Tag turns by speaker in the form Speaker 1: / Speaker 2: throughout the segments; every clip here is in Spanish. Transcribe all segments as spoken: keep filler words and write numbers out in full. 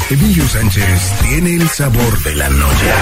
Speaker 1: Emilio Sánchez tiene el sabor de la noche.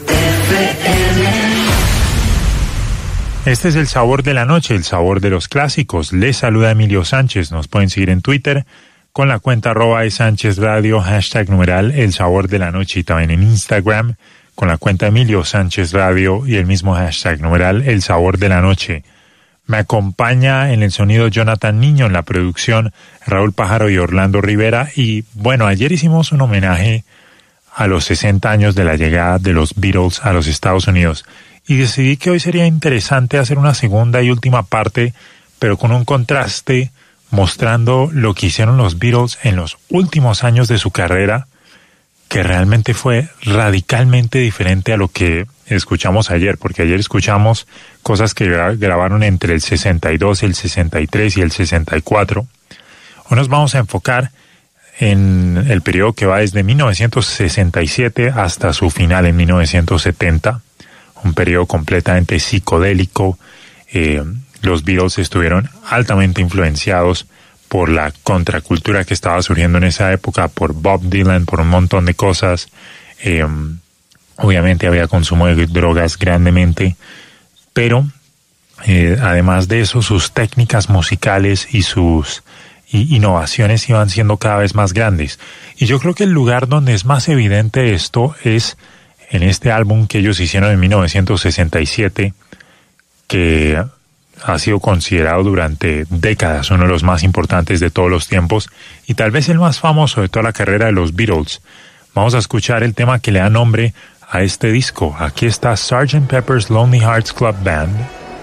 Speaker 2: Este es el sabor de la noche, el sabor de los clásicos. Les saluda Emilio Sánchez. Nos pueden seguir en Twitter con la cuenta arroba de Sánchez Radio, hashtag numeral el sabor de la noche, y también en Instagram con la cuenta Emilio Sánchez Radio y el mismo hashtag numeral el sabor de la noche. Me acompaña en el sonido Jonathan Niño, en la producción Raúl Pájaro y Orlando Rivera. Y bueno, ayer hicimos un homenaje a los sesenta años de la llegada de los Beatles a los Estados Unidos. Y decidí que hoy sería interesante hacer una segunda y última parte, pero con un contraste mostrando lo que hicieron los Beatles en los últimos años de su carrera, que realmente fue radicalmente diferente a lo que escuchamos ayer, porque ayer escuchamos cosas que grabaron entre el sesenta y dos, el sesenta y tres y el sesenta y cuatro. Hoy nos vamos a enfocar en el periodo que va desde mil novecientos sesenta y siete hasta su final en mil novecientos setenta, un periodo completamente psicodélico. Eh, los Beatles estuvieron altamente influenciados por la contracultura que estaba surgiendo en esa época, por Bob Dylan, por un montón de cosas. Eh, obviamente había consumo de drogas grandemente, pero eh, además de eso, sus técnicas musicales y sus y innovaciones iban siendo cada vez más grandes. Y yo creo que el lugar donde es más evidente esto es en este álbum que ellos hicieron en mil novecientos sesenta y siete, que ha sido considerado durante décadas uno de los más importantes de todos los tiempos y tal vez el más famoso de toda la carrera de los Beatles. Vamos a escuchar el tema que le da nombre a este disco. Aquí está sergeant Pepper's Lonely Hearts Club Band.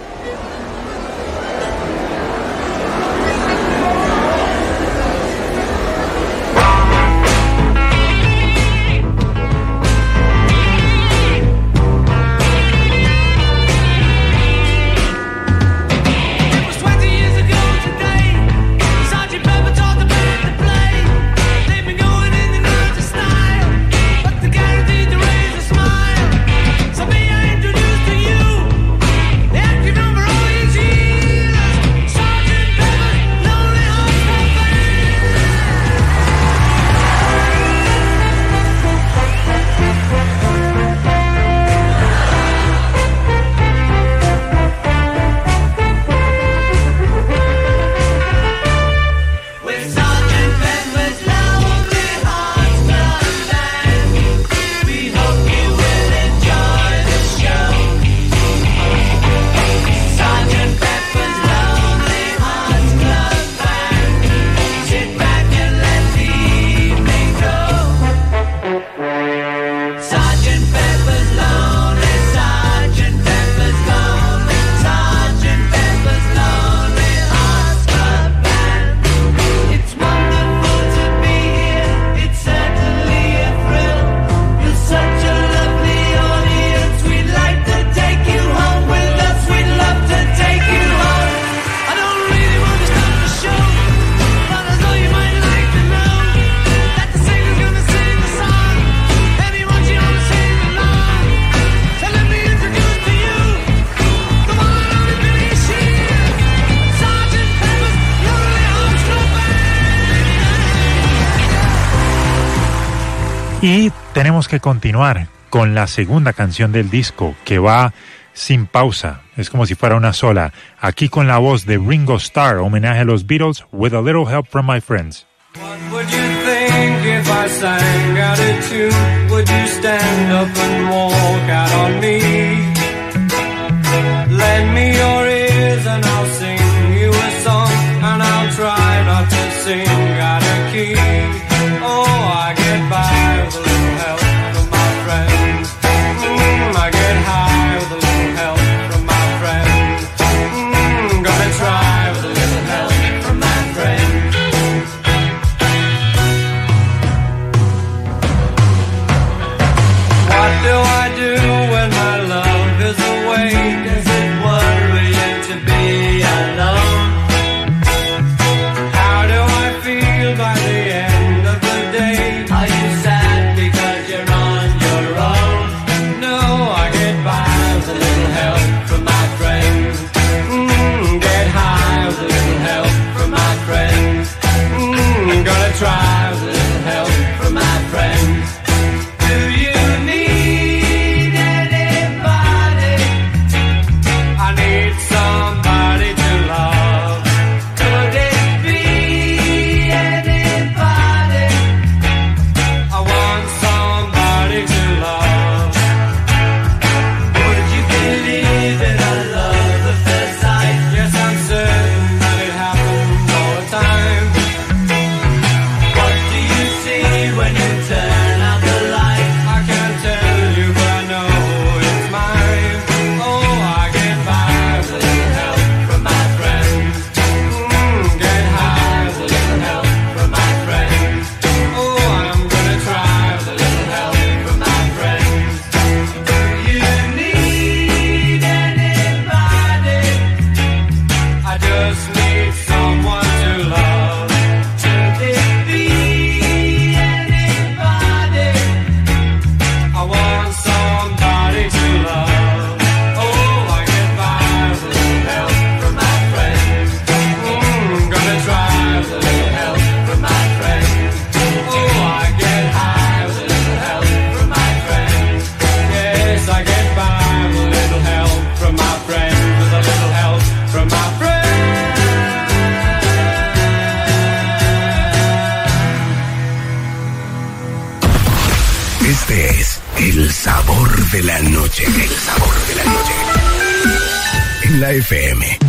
Speaker 2: Y tenemos que continuar con la segunda canción del disco, que va sin pausa. Es como si fuera una sola. Aquí con la voz de Ringo Starr, homenaje a los Beatles, With a Little Help from My Friends.
Speaker 3: What would you think if I sang out a tune? Would you stand up and walk out on me? Lend me your ears and I'll sing you a song, and I'll try not to sing out of key. Oh, I get by with a little help from my friends. Mm, I get high with a little help from my friends. Mm, gonna try with a little help from my friends.
Speaker 1: Este es el sabor de la noche. El sabor de la noche. En la F M.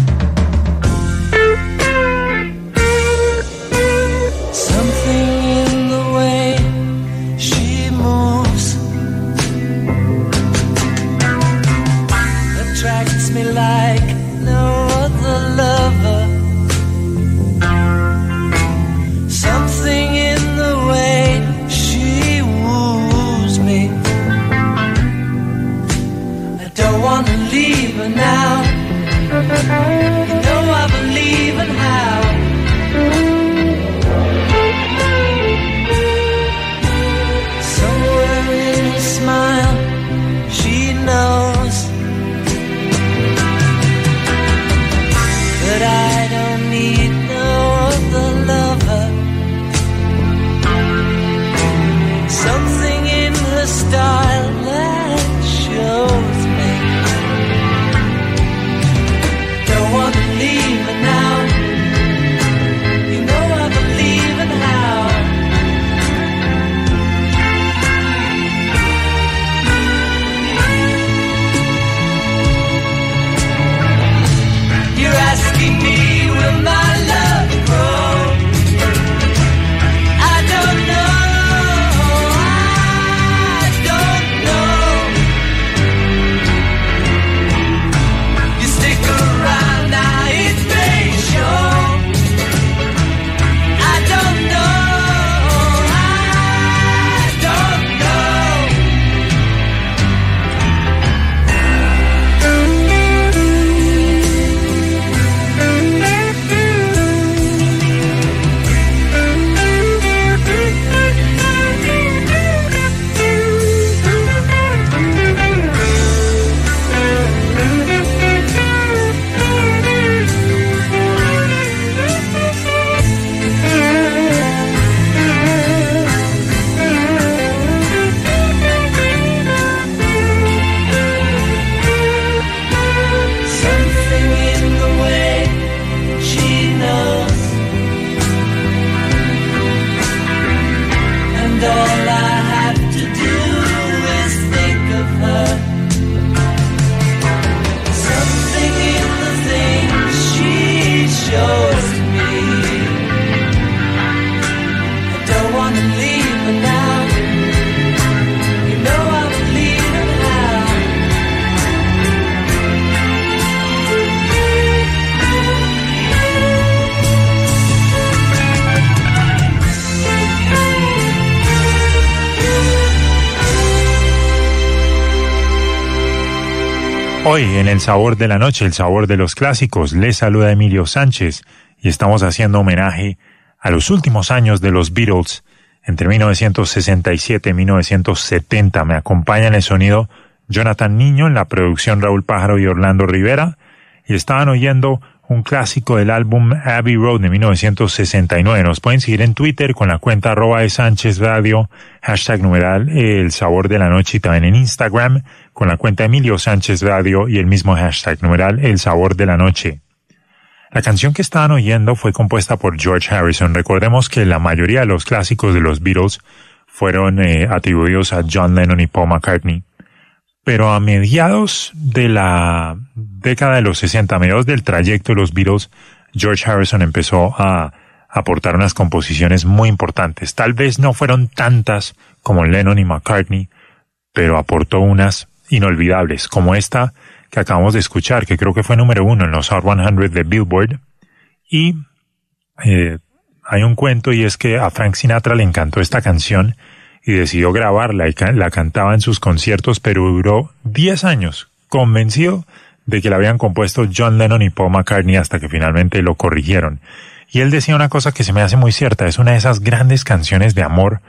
Speaker 4: Something in the way she moves attracts me like no other lover. Something in the way she woos me. I don't wanna leave her now. You know I believe in how. Somewhere in her smile, she knows that I don't need no other lover. Something in her style that shows me. Don't want to leave her now. You know I believe in how. You're asking me, will my love grow? I don't know. I don't know. You stick around now, it may show. I don't know. I don't Something in the way she knows, and all I have to do is think of her. Something in the things she shows me. I don't want to leave her now. You know I believe in how.
Speaker 2: Hoy en El Sabor de la Noche, el sabor de los clásicos, les saluda Emilio Sánchez y estamos haciendo homenaje a los últimos años de los Beatles. Entre mil novecientos sesenta y siete y mil novecientos setenta me acompaña en el sonido Jonathan Niño, en la producción Raúl Pájaro y Orlando Rivera, y estaban oyendo un clásico del álbum Abbey Road de mil novecientos sesenta y nueve. Nos pueden seguir en Twitter con la cuenta arroba de Sánchez Radio, hashtag numeral El Sabor de la Noche, y también en Instagram con la cuenta Emilio Sánchez Radio y el mismo hashtag numeral El Sabor de la Noche. La canción que estaban oyendo fue compuesta por George Harrison. Recordemos que la mayoría de los clásicos de los Beatles fueron eh, atribuidos a John Lennon y Paul McCartney. Pero a mediados de la década de los sesenta, a mediados del trayecto de los Beatles, George Harrison empezó a aportar unas composiciones muy importantes. Tal vez no fueron tantas como Lennon y McCartney, pero aportó unas inolvidables, como esta que acabamos de escuchar, que creo que fue número uno en los Hot cien de Billboard. Y eh, hay un cuento, y es que a Frank Sinatra le encantó esta canción y decidió grabarla y ca- la cantaba en sus conciertos, pero duró diez años convencido de que la habían compuesto John Lennon y Paul McCartney, hasta que finalmente lo corrigieron. Y él decía una cosa que se me hace muy cierta: es una de esas grandes canciones de amor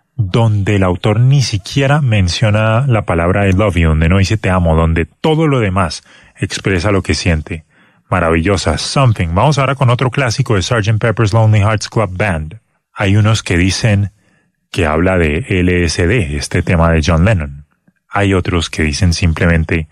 Speaker 2: donde el autor ni siquiera menciona la palabra I love you, donde no dice te amo, donde todo lo demás expresa lo que siente. Maravillosa, Something. Vamos ahora con otro clásico de sergeant Pepper's Lonely Hearts Club Band. Hay unos que dicen que habla de L S D, este tema de John Lennon. Hay otros que dicen simplemente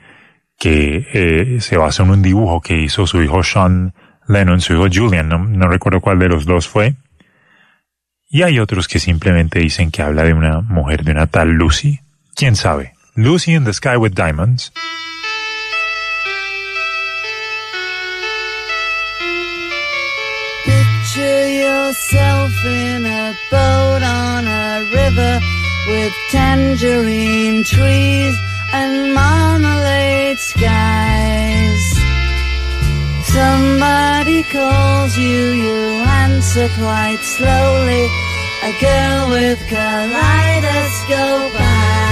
Speaker 2: que eh, se basa en un dibujo que hizo su hijo Sean Lennon, su hijo Julian, no, no recuerdo cuál de los dos fue. Y hay otros que simplemente dicen que habla de una mujer, de una tal Lucy. ¿Quién sabe? Lucy in the Sky with Diamonds.
Speaker 5: Picture yourself in a boat on a river with tangerine trees and marmalade skies. Somebody calls you, you answer quite slowly. A girl with kaleidoscope eyes.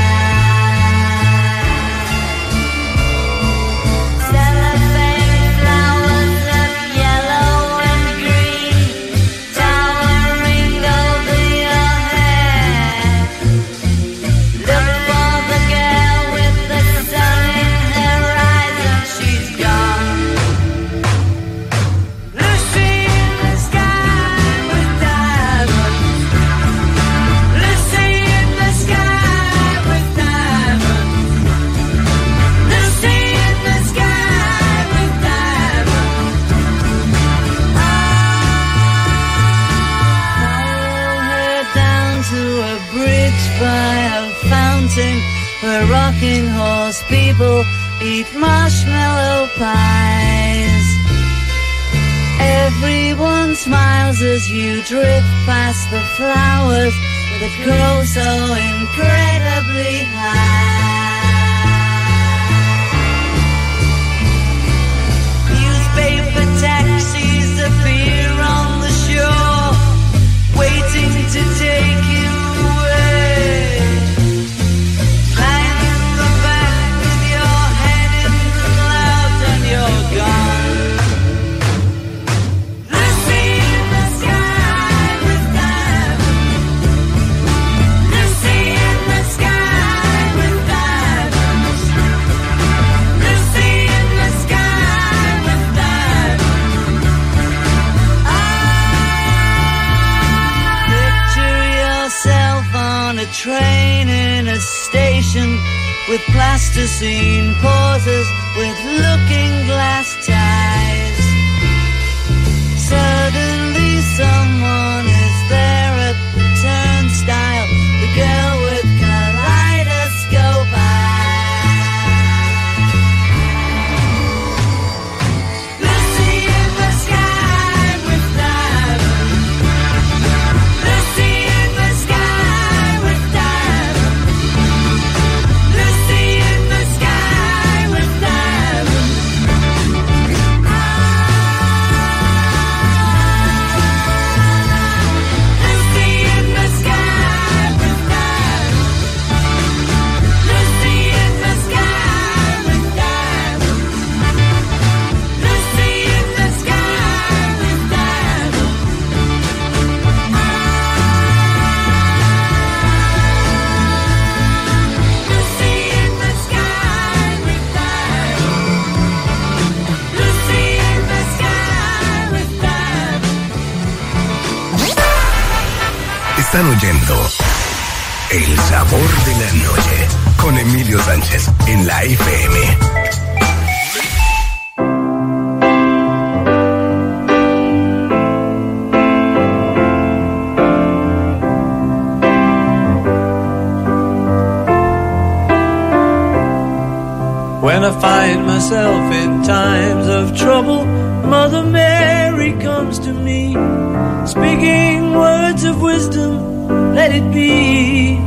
Speaker 5: Where rocking horse people eat marshmallow pies. Everyone smiles as you drift past the flowers that grow so incredibly high. Newspaper taxis appear on the shore, waiting to take you away. Train in a station with plasticine pauses with looking glass ties. Suddenly someone is there at the turnstile, the girl with kaleidoscope eyes. Lucy in the sky with diamonds. Lucy in the sky.
Speaker 1: Están oyendo El Sabor de la Noche con Emilio Sánchez en la F M.
Speaker 6: When I find myself in times of trouble, Mother Mary comes to me, speaking words of wisdom, let it be.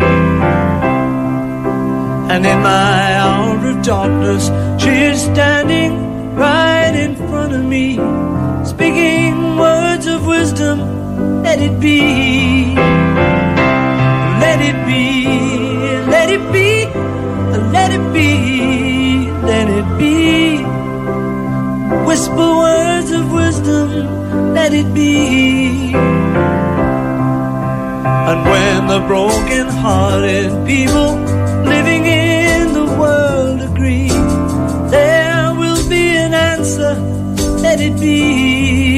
Speaker 6: And in my hour of darkness, she is standing right in front of me, speaking words of wisdom, let it be. Let it be, let it be, let it be, let it be. Whisper words of wisdom, let it be. And when the broken-hearted people living in the world agree, there will be an answer, let it be.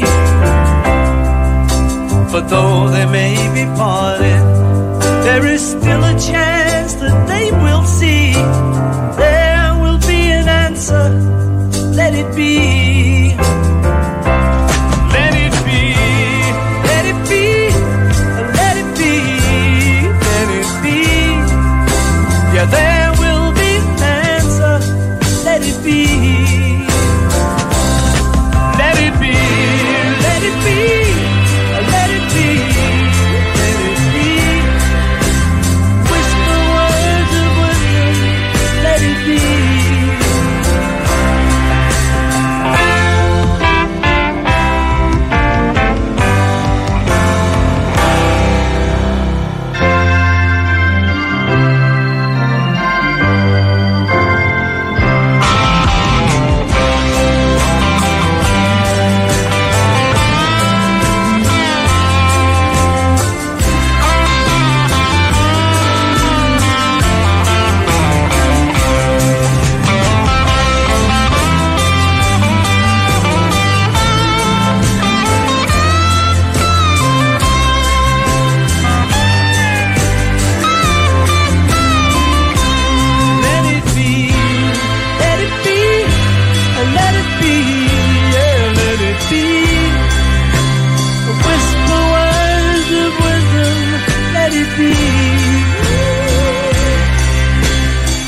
Speaker 6: But though they may be parted, there is still a chance that they will see. There will be an answer, let it be. Let it be, let it be,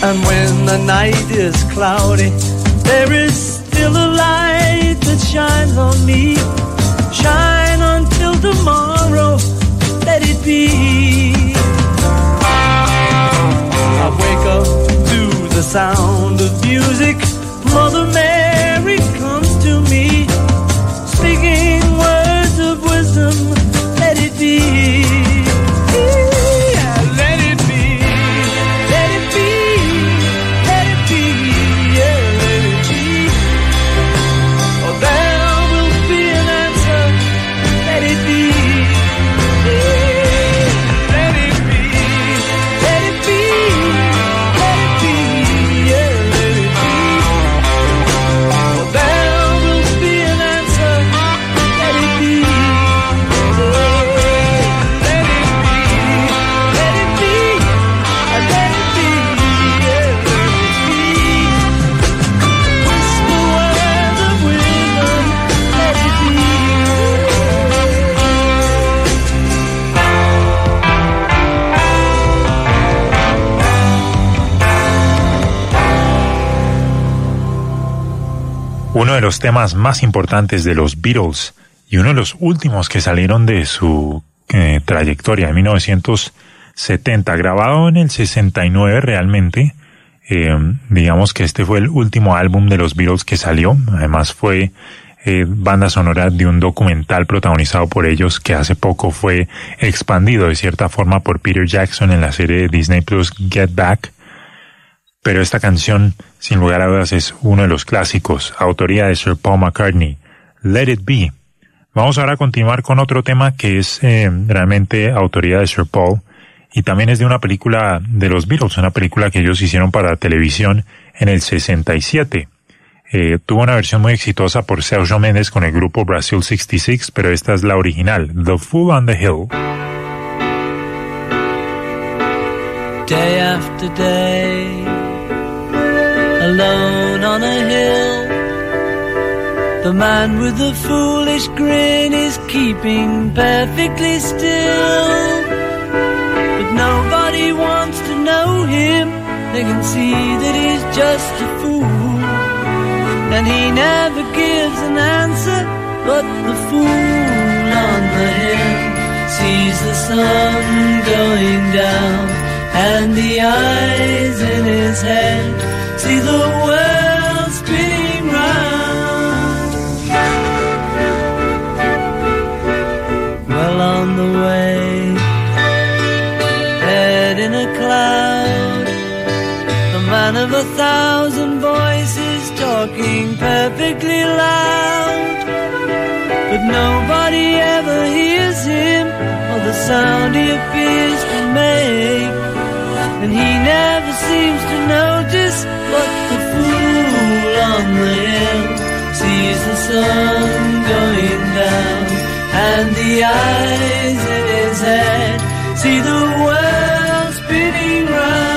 Speaker 6: And when the night is cloudy, there is still a light that shines on me. Shine until tomorrow, let it be. I wake up to the sound of music. Mother Mary comes to me, speaking words of wisdom, let it be.
Speaker 2: Uno de los temas más importantes de los Beatles y uno de los últimos que salieron de su eh, trayectoria en mil novecientos setenta, grabado en el sesenta y nueve realmente. Eh, digamos que este fue el último álbum de los Beatles que salió. Además fue eh, banda sonora de un documental protagonizado por ellos que hace poco fue expandido de cierta forma por Peter Jackson en la serie de Disney Plus Get Back. Pero esta canción, sin lugar a dudas, es uno de los clásicos, autoría de Sir Paul McCartney, Let It Be. Vamos ahora a continuar con otro tema que es eh, realmente autoría de Sir Paul y también es de una película de los Beatles, una película que ellos hicieron para televisión en el sesenta y siete. Eh, tuvo una versión muy exitosa por Sergio Méndez con el grupo Brasil sesenta y seis, pero esta es la original, The Fool on the Hill.
Speaker 6: Day after day, alone on a hill, the man with the foolish grin is keeping perfectly still. But nobody wants to know him, they can see that he's just a fool. And he never gives an answer, but the fool on the hill sees the sun going down, and the eyes in his head see the world spinning round. Well on the way, head in a cloud, the man of a thousand voices talking perfectly loud. But nobody ever hears him or the sound he appears to make. And he never seems to notice, but the fool on the hill sees the sun going down, and the eyes in his head see the world spinning round.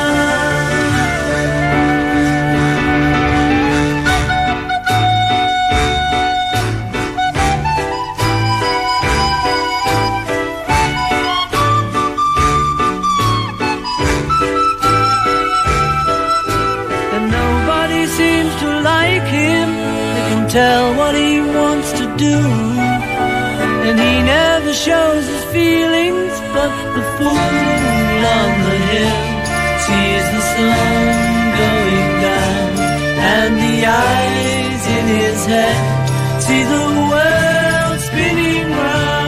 Speaker 6: Tell what he wants to do, and he never shows his feelings, but the fool on the hill sees the sun going down, and the eyes in his head see the world spinning round.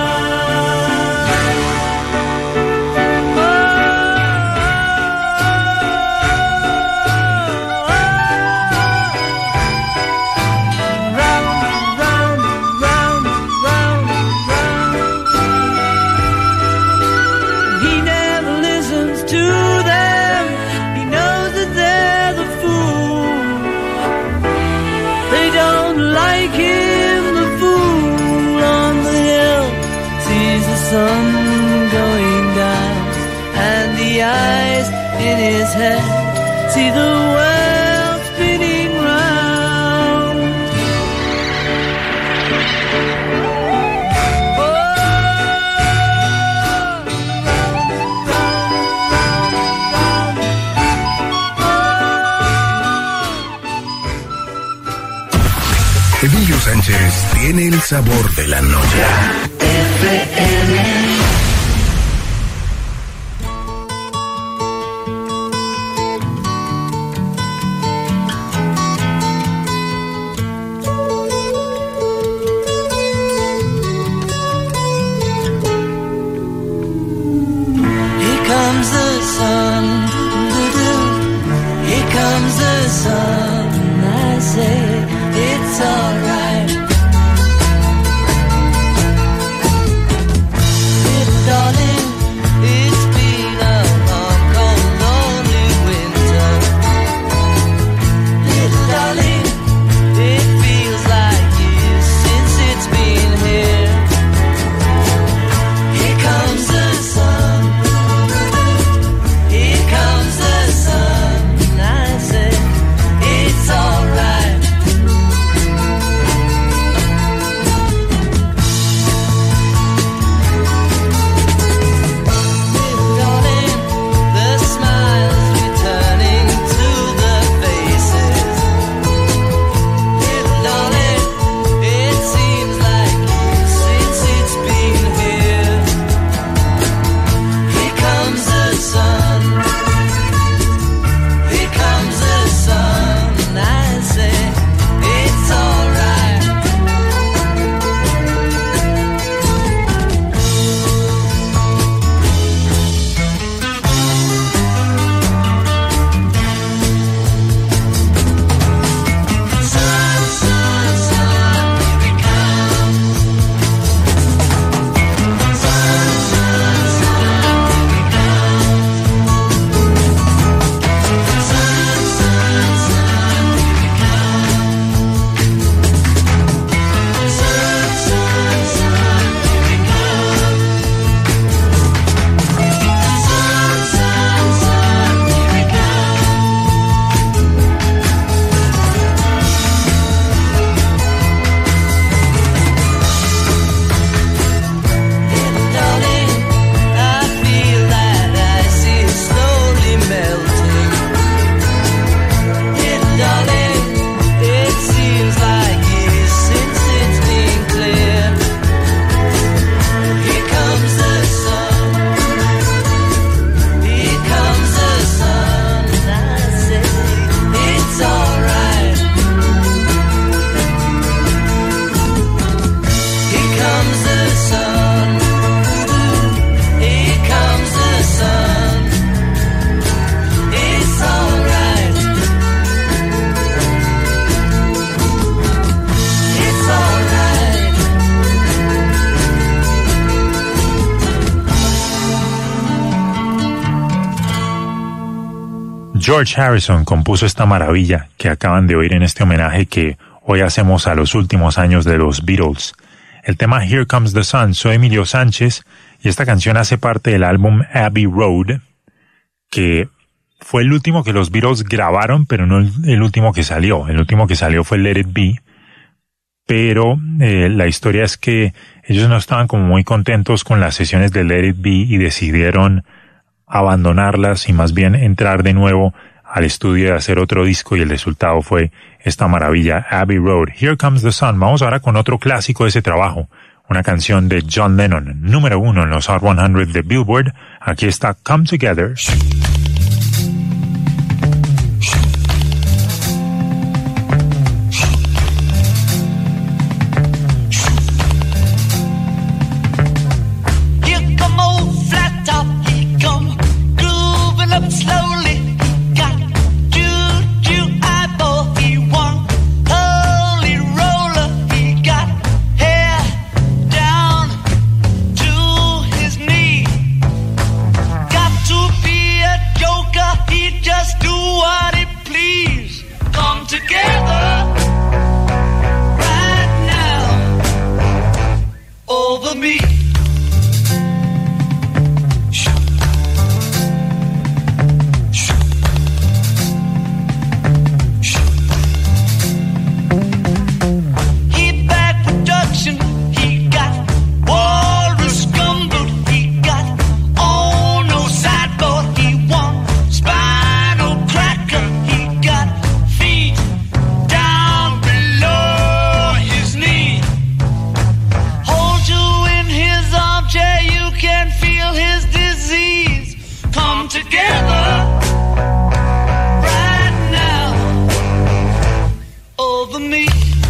Speaker 6: Sun going down, and the eyes in his head see the world spinning round. Oh, round, round, round, round.
Speaker 1: Sánchez tiene el sabor de la noche. F M.
Speaker 2: George Harrison compuso esta maravilla que acaban de oír en este homenaje que hoy hacemos a los últimos años de los Beatles. El tema Here Comes the Sun. Soy Emilio Sánchez y esta canción hace parte del álbum Abbey Road, que fue el último que los Beatles grabaron, pero no el último que salió. El último que salió fue Let It Be, pero eh, la historia es que ellos no estaban como muy contentos con las sesiones de Let It Be y decidieron abandonarlas y más bien entrar de nuevo al estudio de hacer otro disco, y el resultado fue esta maravilla, Abbey Road. Here Comes the Sun. Vamos ahora con otro clásico de ese trabajo, una canción de John Lennon, número uno en los Hot cien de Billboard. Aquí está Come Together.
Speaker 4: together right now over me.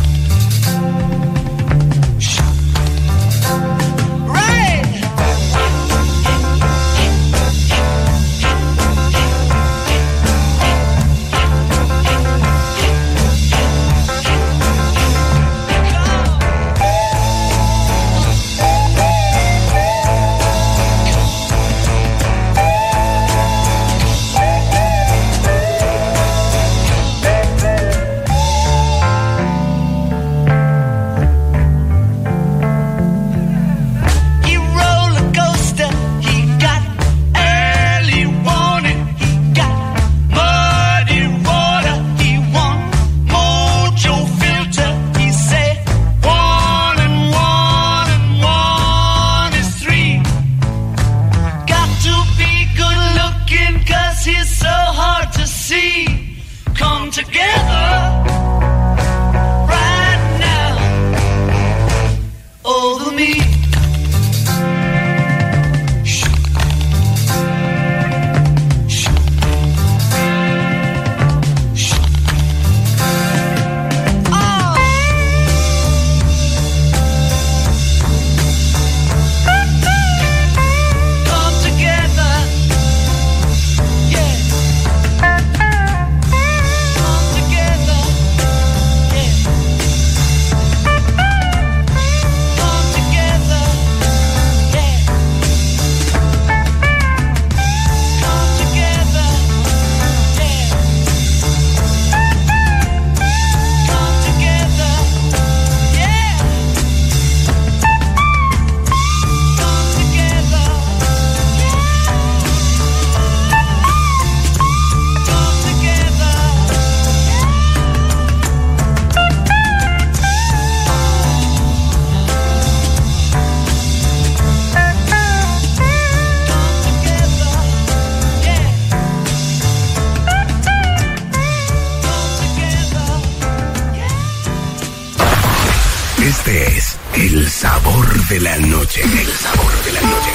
Speaker 1: Este es el sabor de la noche, el sabor de la noche.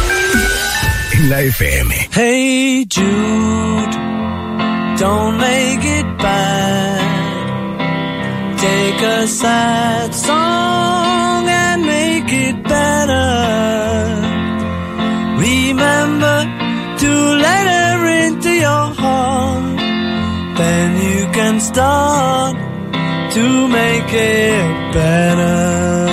Speaker 1: En la F M.
Speaker 6: Hey Jude, don't make it bad. Take a sad song and make it better. Remember to let her into your heart. Then you can start to make it better.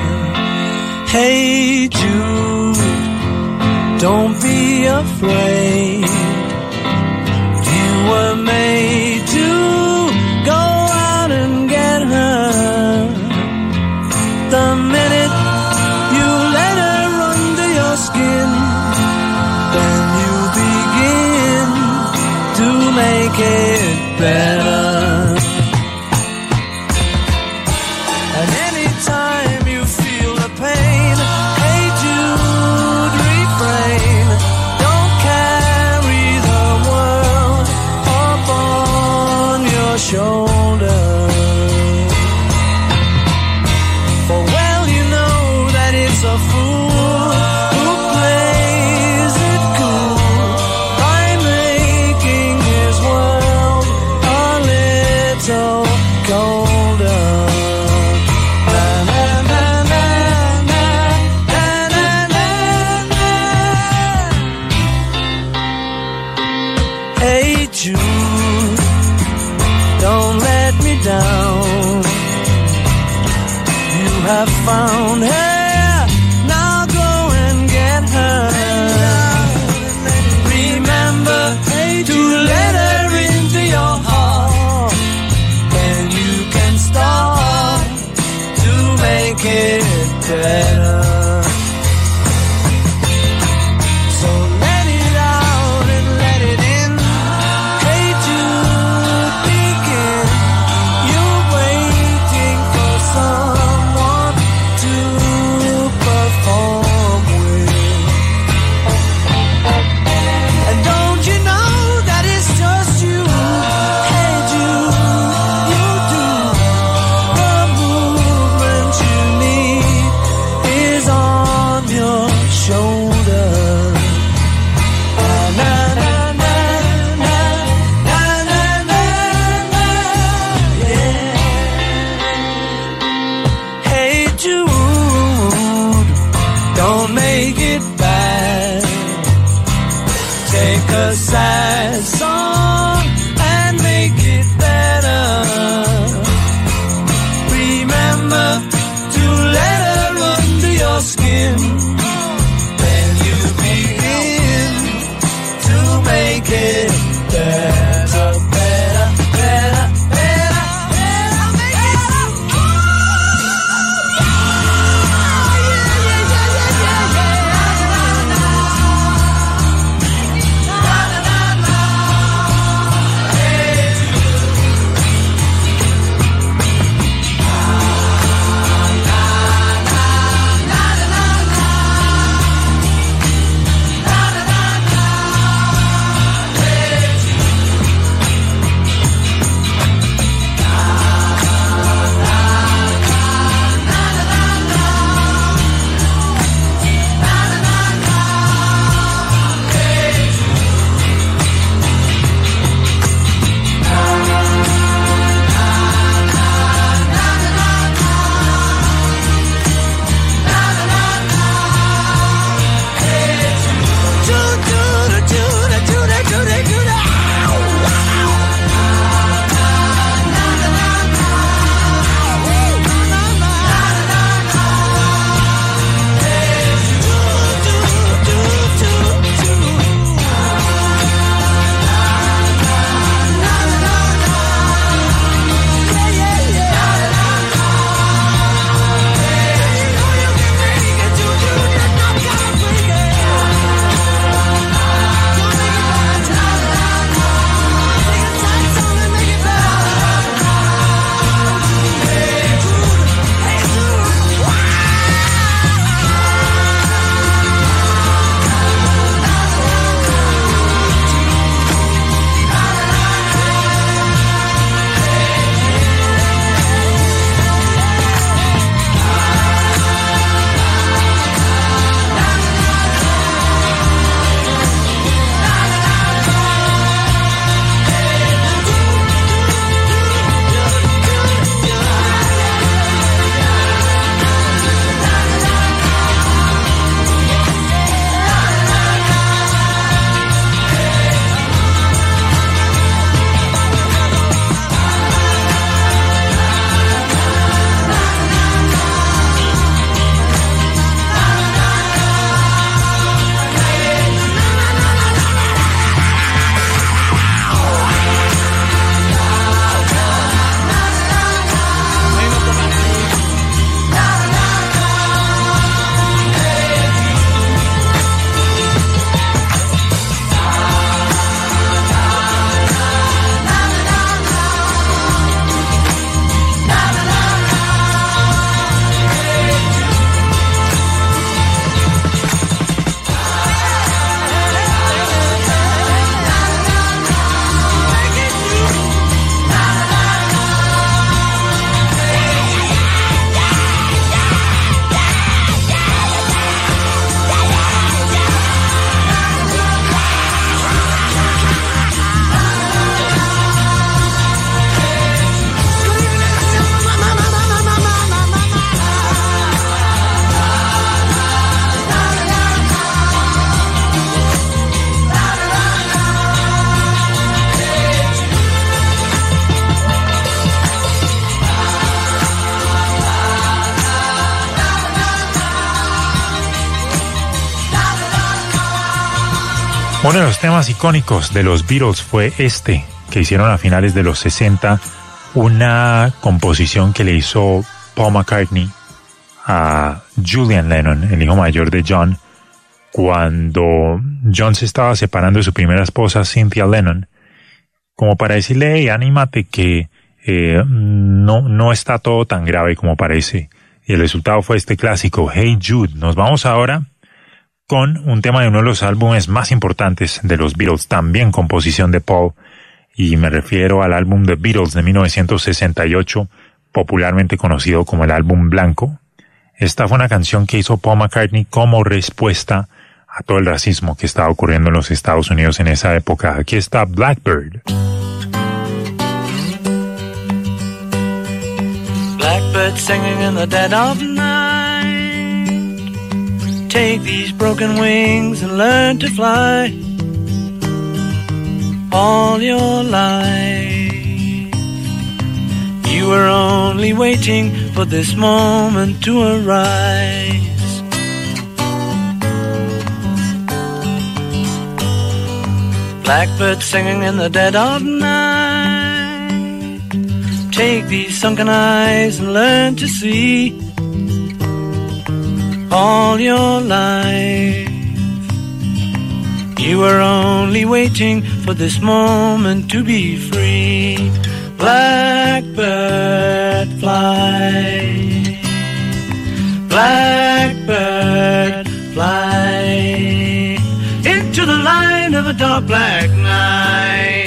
Speaker 6: Hey Jude, don't be afraid. You were made to go out and get her. The minute you let her under your skin, then you begin to make it better. Shoulder. For well you know that it's a fool who plays it cool by making his world a little colder. Na, na, na, na, na, na, na, na. Hey Jude, don't let me down. You have found her, now go and get her. Remember to let her into your heart. Then you can start to make it better. To Take a sad song and make it better. Remember to let her under your skin. Then you begin to make it better, better, better, better, better, make it better.
Speaker 2: Uno de los temas icónicos de los Beatles fue este, que hicieron a finales de los sesenta, una composición que le hizo Paul McCartney a Julian Lennon, el hijo mayor de John, cuando John se estaba separando de su primera esposa, Cynthia Lennon, como para decirle, hey, anímate que eh, no, no está todo tan grave como parece. Y el resultado fue este clásico, Hey Jude. Nos vamos ahora con un tema de uno de los álbumes más importantes de los Beatles, también composición de Paul, y me refiero al álbum The Beatles de mil novecientos sesenta y ocho, popularmente conocido como el álbum blanco. Esta fue una canción que hizo Paul McCartney como respuesta a todo el racismo que estaba ocurriendo en los Estados Unidos en esa época. Aquí está Blackbird.
Speaker 6: Blackbird singing in the dead of night. Take these broken wings and learn to fly. all your life. You were only waiting for this moment to arise. Blackbird singing in the dead of night. Take these sunken eyes and learn to see. All your life you were only waiting for this moment to be free. Blackbird fly, blackbird fly into the light of a dark black night.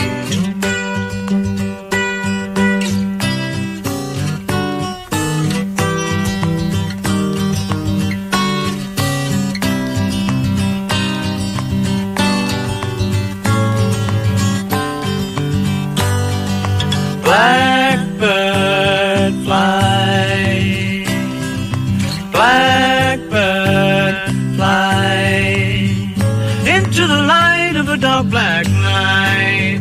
Speaker 6: Blackbird fly, blackbird fly into the light of a dark black night.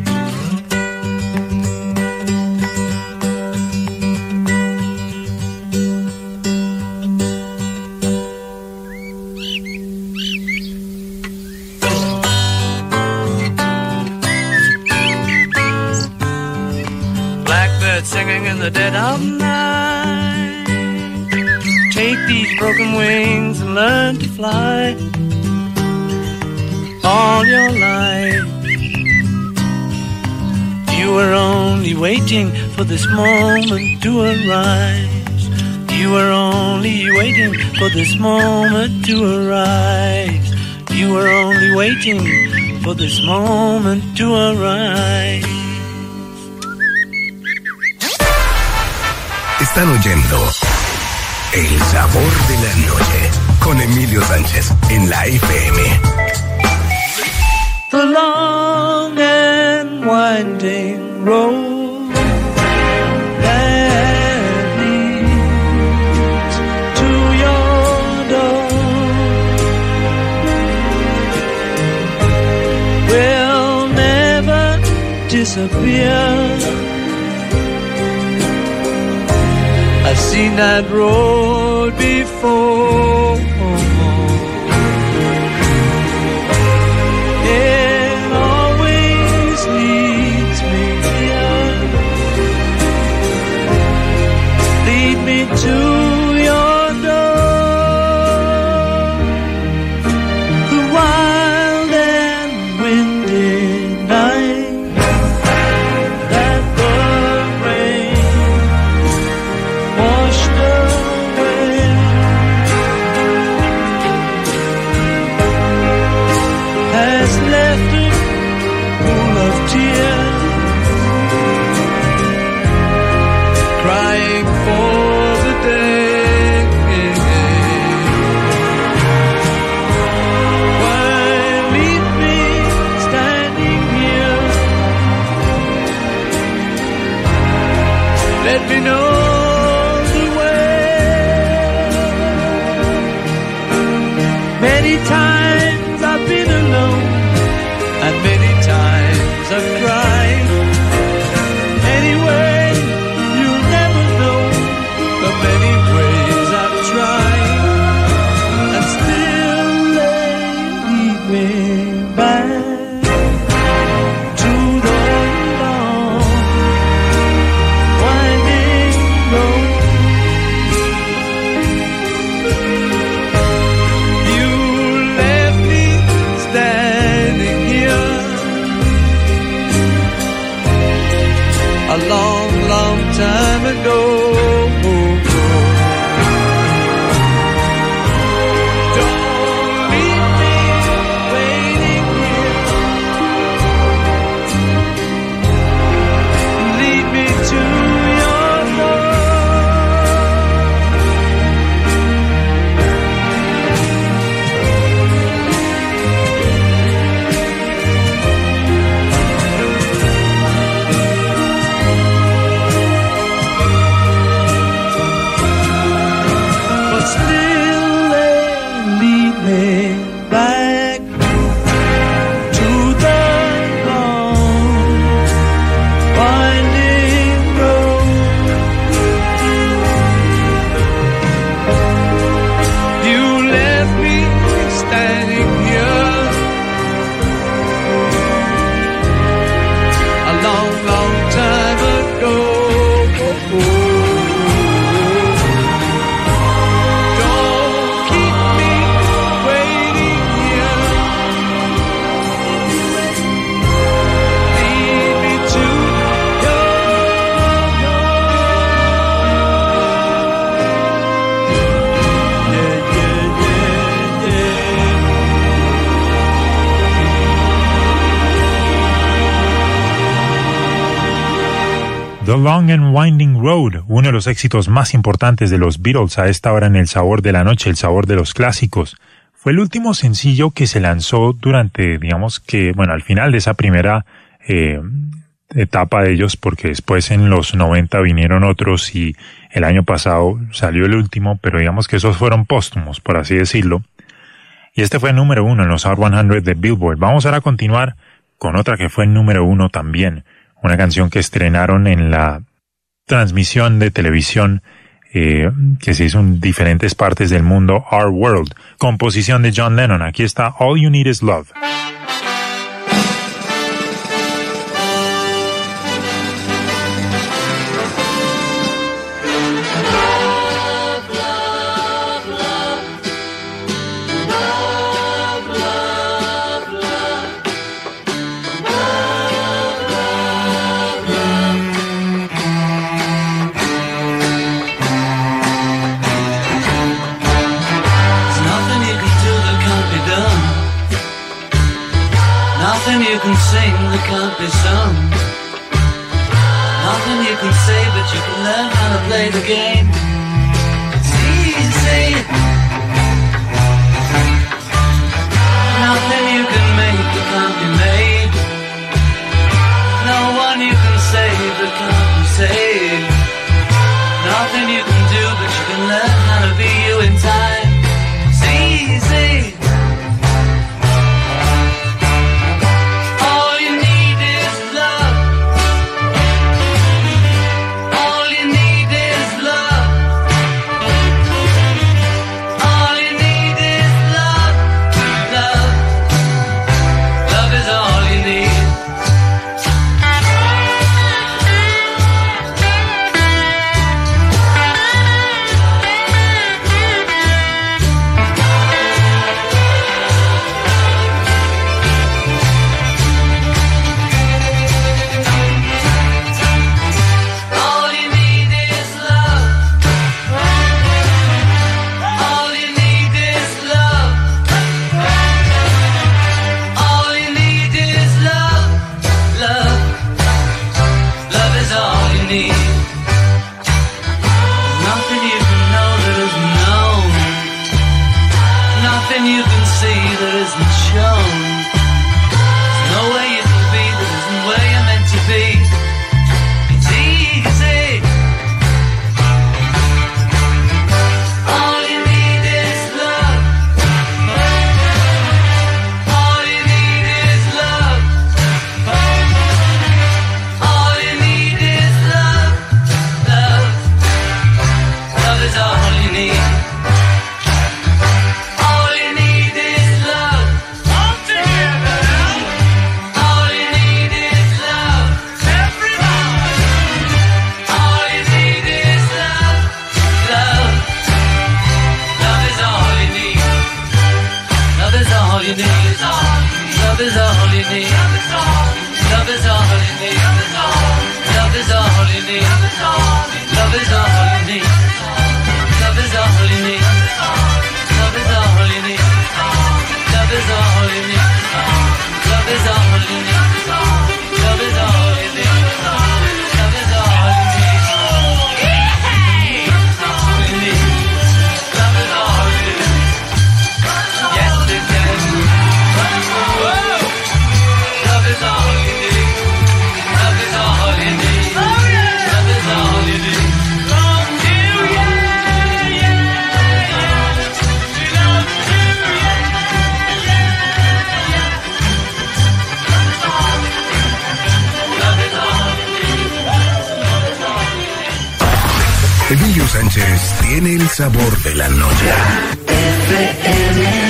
Speaker 6: Singing in the dead of night. Take these broken wings and learn to fly. All your life you were only waiting for this moment to arise. You were only waiting for this moment to arise. You were only waiting for this moment to arise.
Speaker 1: Están oyendo El Sabor de la Noche con Emilio Sánchez en la F M.
Speaker 6: The long and winding road that leads to your door will never disappear. I've seen that road before. It always leads me here. Lead me to your door. The wild and windy night that the rain washed away
Speaker 2: The Long and Winding Road, uno de los éxitos más importantes de los Beatles a esta hora en El Sabor de la Noche, el sabor de los clásicos. Fue el último sencillo que se lanzó durante, digamos que, bueno, al final de esa primera eh, etapa de ellos, porque después en los noventa vinieron otros y el año pasado salió el último, pero digamos que esos fueron póstumos, por así decirlo. Y este fue el número uno en los Hot cien de Billboard. Vamos ahora a continuar con otra que fue el número uno también. Una canción que estrenaron en la transmisión de televisión eh, que se hizo en diferentes partes del mundo, Our World, composición de John Lennon. Aquí está All You Need Is Love.
Speaker 6: You can sing that can't be sung. Nothing you can say, but you can learn how to play the game. It's easy. Nothing you can make that can't be made. No one you can save that can't be saved. Nothing you can do, but you can learn how to be you in time. It's easy.
Speaker 1: Emilio Sánchez tiene el sabor de la noche. F M.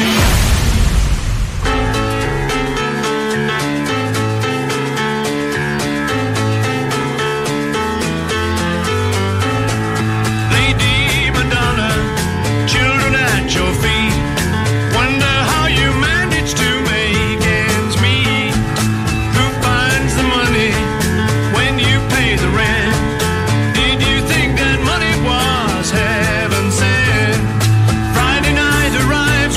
Speaker 7: Friday night arrives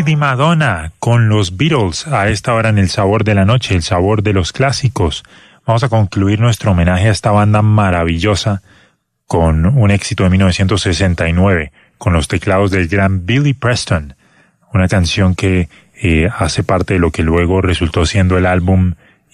Speaker 2: Lady Madonna con los Beatles a esta hora en El Sabor de la Noche, el sabor de los clásicos. Vamos a concluir nuestro homenaje a esta banda maravillosa con un éxito de mil novecientos sesenta y nueve, con los teclados del gran Billy Preston, una canción que eh, hace parte de lo que luego resultó siendo el álbum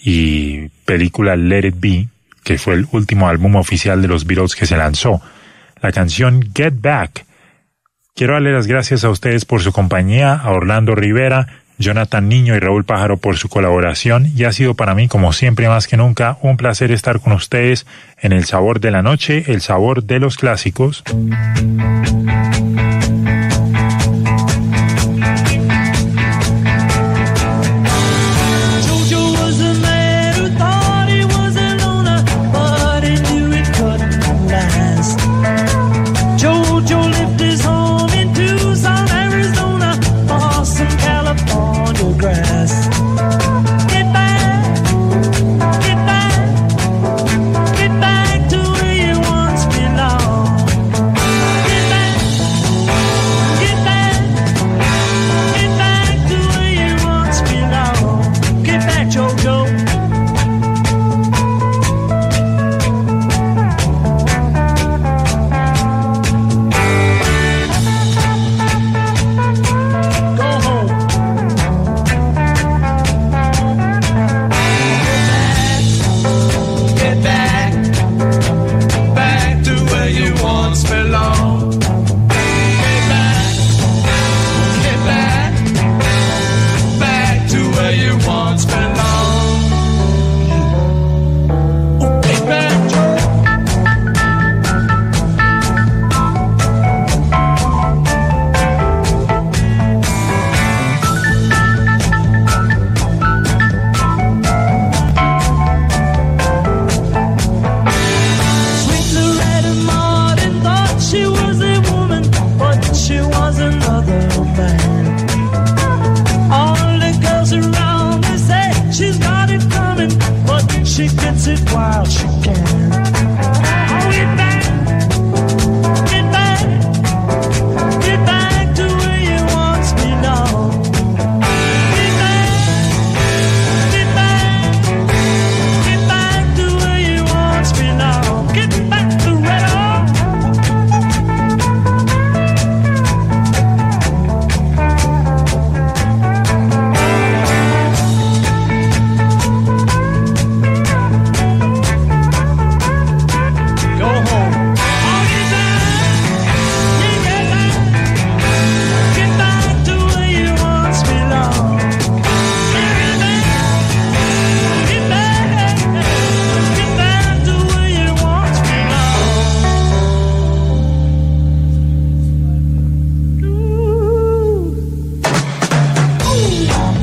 Speaker 2: y película Let It Be, que fue el último álbum oficial de los Beatles que se lanzó. La canción Get Back. Quiero darle las gracias a ustedes por su compañía, a Orlando Rivera, Jonathan Niño y Raúl Pájaro por su colaboración, y ha sido para mí, como siempre más que nunca, un placer estar con ustedes en El Sabor de la Noche, el sabor de los clásicos.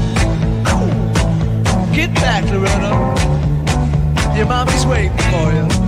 Speaker 6: Get back, Loretta. Your mommy's waiting for you.